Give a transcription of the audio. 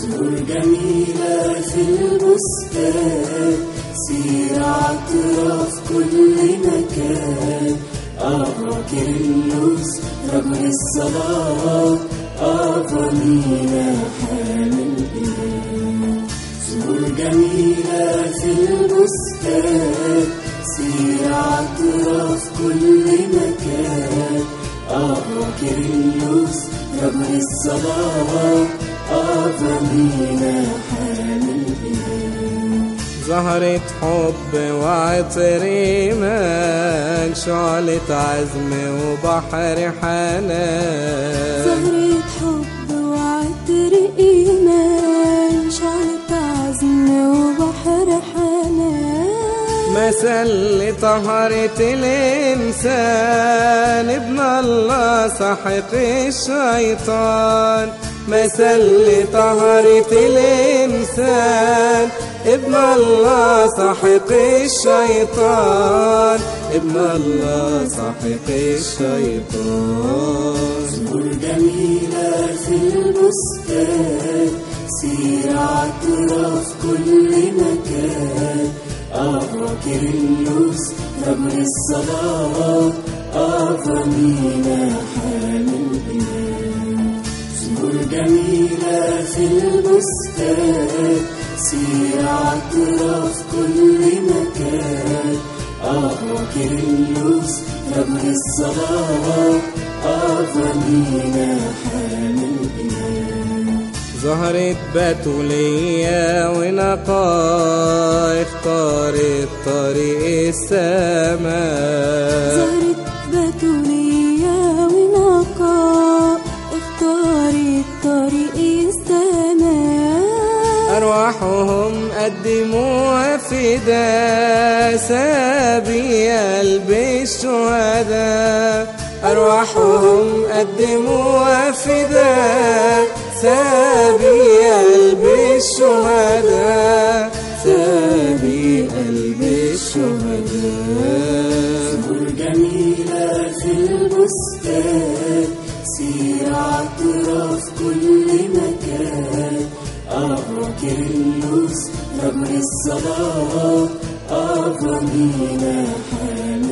زهور جميلة في البستان، سير عطرة في كل مكان. كيرلس رجل الصلاة، مينا حامل إله. زهور جميلة في البستان، سير عطرة في كل مكان. كيرلس رجل الصلاة، مينا حامل إله. زهرة حب وعطر إيمان، شعلة عزم وبحر حنان. زهرة حب وعطر إيمان، شعلة عزم وبحر حنان. مثل لطهارة الإنسان، ابن الله سحق الشيطان. مثل لطهارة الإنسان، ابن الله سحق الشيطان. ابن الله سحق الشيطان. زهور جميلة في البستان، سير عطرة في كل مكان. كيرلس رجل الصلاة، مينا حامل إله. زهور جميلة في البستان، سير عطرة في كل مكان. كيرلس رجل الصلاة، مينا حامل إله. زهرة بتولية ونقاء، اختارت طريق السماء. زهرة بتولية ونقاء، اختارت طريق السماء. أرواحهم قدموا فداء، سابي قلب الشهداء. أرواحهم قدموا فداء، سابي قلب الشهداء. سابي قلب الشهداء. زهور جميلة في البستان، سير عطرة في كل مكان. كيرلس رجل الصلاة، مينا حامل